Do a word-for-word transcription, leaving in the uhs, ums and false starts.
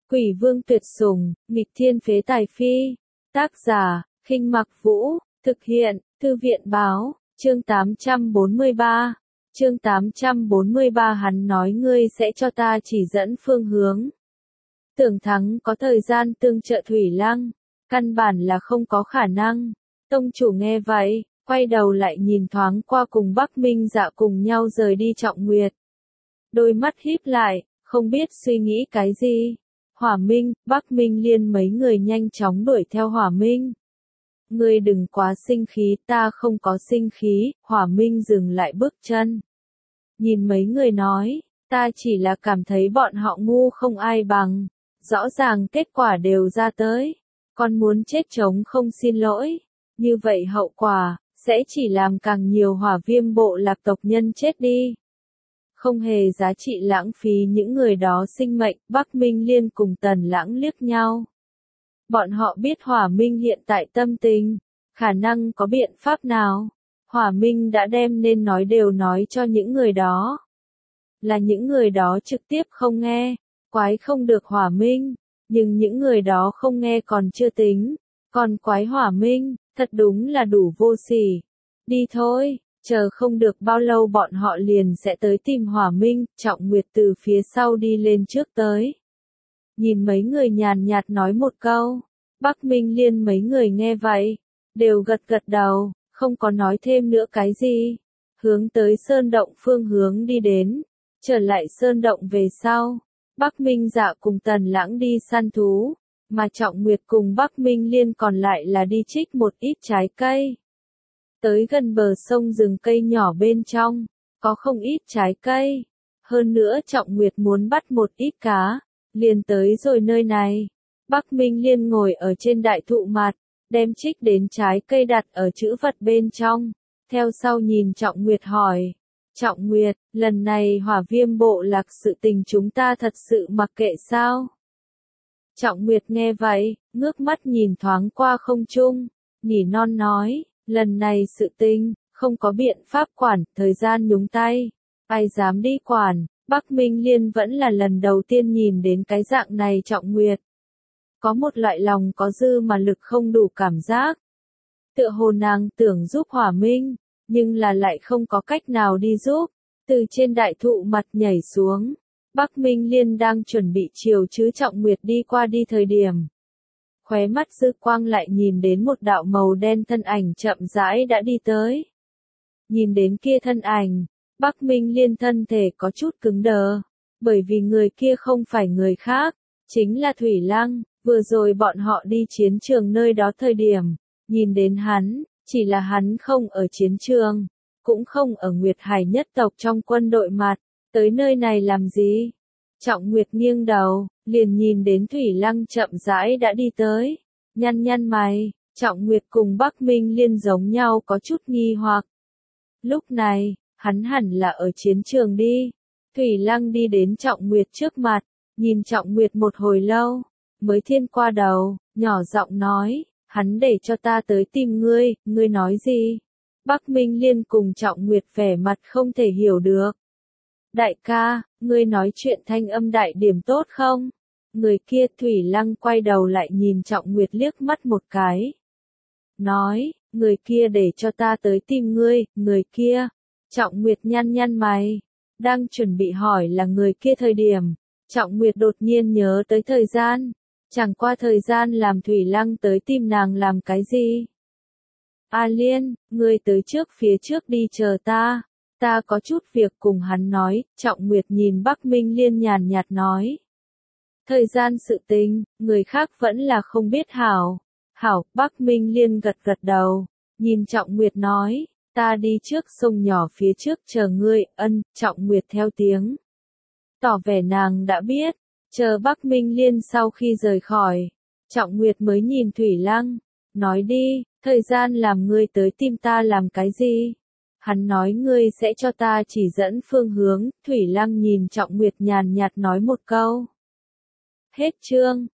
Quỷ vương tuyệt sủng, nghịch thiên phế tài phi. Tác giả, Khinh Mặc Vũ, thực hiện, Thư viện báo, chương tám trăm bốn mươi ba. Chương tám trăm bốn mươi ba hắn nói ngươi sẽ cho ta chỉ dẫn phương hướng. Tưởng Thắng có thời gian tương trợ Thủy Lăng, căn bản là không có khả năng. Tông chủ nghe vậy, quay đầu lại nhìn thoáng qua cùng Bắc Minh Dạ cùng nhau rời đi Trọng Nguyệt. Đôi mắt híp lại, không biết suy nghĩ cái gì. Hỏa Minh, Bắc Minh Liên mấy người nhanh chóng đuổi theo Hỏa Minh. Ngươi đừng quá sinh khí, ta không có sinh khí. Hỏa Minh dừng lại bước chân. Nhìn mấy người nói, ta chỉ là cảm thấy bọn họ ngu không ai bằng. Rõ ràng kết quả đều ra tới. Còn muốn chết chống không xin lỗi. Như vậy hậu quả, sẽ chỉ làm càng nhiều hỏa viêm bộ lạc tộc nhân chết đi. Không hề giá trị lãng phí những người đó sinh mệnh. Bắc Minh Liên cùng Tần Lãng liếc nhau. Bọn họ biết Hỏa Minh hiện tại tâm tình, khả năng có biện pháp nào. Hỏa Minh đã đem nên nói đều nói cho những người đó. Là những người đó trực tiếp không nghe, quái không được Hỏa Minh, nhưng những người đó không nghe còn chưa tính, còn quái Hỏa Minh, thật đúng là đủ vô sỉ. Đi thôi. Chờ không được bao lâu bọn họ liền sẽ tới tìm Hỏa Minh. Trọng Nguyệt từ phía sau đi lên trước tới. Nhìn mấy người nhàn nhạt nói một câu. Bắc Minh Liên mấy người nghe vậy, đều gật gật đầu, không có nói thêm nữa cái gì. Hướng tới sơn động phương hướng đi đến. Trở lại sơn động về sau. Bắc Minh Dạ cùng Tần Lãng đi săn thú. Mà Trọng Nguyệt cùng Bắc Minh Liên còn lại là đi trích một ít trái cây. Tới gần bờ sông rừng cây nhỏ bên trong, có không ít trái cây. Hơn nữa Trọng Nguyệt muốn bắt một ít cá, liền tới rồi nơi này. Bắc Minh Liên ngồi ở trên đại thụ mặt, đem trích đến trái cây đặt ở chữ vật bên trong. Theo sau nhìn Trọng Nguyệt hỏi, Trọng Nguyệt, lần này hỏa viêm bộ lạc sự tình chúng ta thật sự mặc kệ sao? Trọng Nguyệt nghe vậy, ngước mắt nhìn thoáng qua không trung, nỉ non nói. Lần này sự tình, không có biện pháp quản, thời gian nhúng tay. Ai dám đi quản, Bắc Minh Liên vẫn là lần đầu tiên nhìn đến cái dạng này Trọng Nguyệt. Có một loại lòng có dư mà lực không đủ cảm giác. Tựa hồ nàng tưởng giúp Hỏa Minh, nhưng là lại không có cách nào đi giúp. Từ trên đại thụ mặt nhảy xuống, Bắc Minh Liên đang chuẩn bị chiều chứ Trọng Nguyệt đi qua đi thời điểm. Khóe mắt dư quang lại nhìn đến một đạo màu đen thân ảnh chậm rãi đã đi tới. Nhìn đến kia thân ảnh, Bắc Minh Liên thân thể có chút cứng đờ, bởi vì người kia không phải người khác, chính là Thủy Lăng. Vừa rồi bọn họ đi chiến trường nơi đó thời điểm, nhìn đến hắn, chỉ là hắn không ở chiến trường, cũng không ở Nguyệt Hải nhất tộc trong quân đội mặt, tới nơi này làm gì? Trọng Nguyệt nghiêng đầu, liền nhìn đến Thủy Lăng chậm rãi đã đi tới, nhăn nhăn mày. Trọng Nguyệt cùng Bắc Minh Liên giống nhau có chút nghi hoặc. Lúc này, hắn hẳn là ở chiến trường đi. Thủy Lăng đi đến Trọng Nguyệt trước mặt, nhìn Trọng Nguyệt một hồi lâu, mới thiên qua đầu, nhỏ giọng nói, hắn để cho ta tới tìm ngươi, ngươi nói gì? Bắc Minh Liên cùng Trọng Nguyệt vẻ mặt không thể hiểu được. Đại ca, ngươi nói chuyện thanh âm đại điểm tốt không? Người kia Thủy Lăng quay đầu lại nhìn Trọng Nguyệt liếc mắt một cái. Nói, người kia để cho ta tới tìm ngươi, người kia. Trọng Nguyệt nhăn nhăn mày. Đang chuẩn bị hỏi là người kia thời điểm. Trọng Nguyệt đột nhiên nhớ tới thời gian. Chẳng qua thời gian làm Thủy Lăng tới tìm nàng làm cái gì? A Liên, ngươi tới trước phía trước đi chờ ta. Ta có chút việc cùng hắn nói. Trọng Nguyệt nhìn Bắc Minh Liên nhàn nhạt nói. Thời gian sự tình, người khác vẫn là không biết hảo. Hảo, Bắc Minh Liên gật gật đầu, nhìn Trọng Nguyệt nói, ta đi trước sông nhỏ phía trước chờ ngươi. Ân. Trọng Nguyệt theo tiếng, tỏ vẻ nàng đã biết. Chờ Bắc Minh Liên sau khi rời khỏi, Trọng Nguyệt mới nhìn Thủy Lăng, nói đi, thời gian làm ngươi tới tìm ta làm cái gì? Hắn nói ngươi sẽ cho ta chỉ dẫn phương hướng. Thủy Lăng nhìn Trọng Nguyệt nhàn nhạt nói một câu. Hết chương.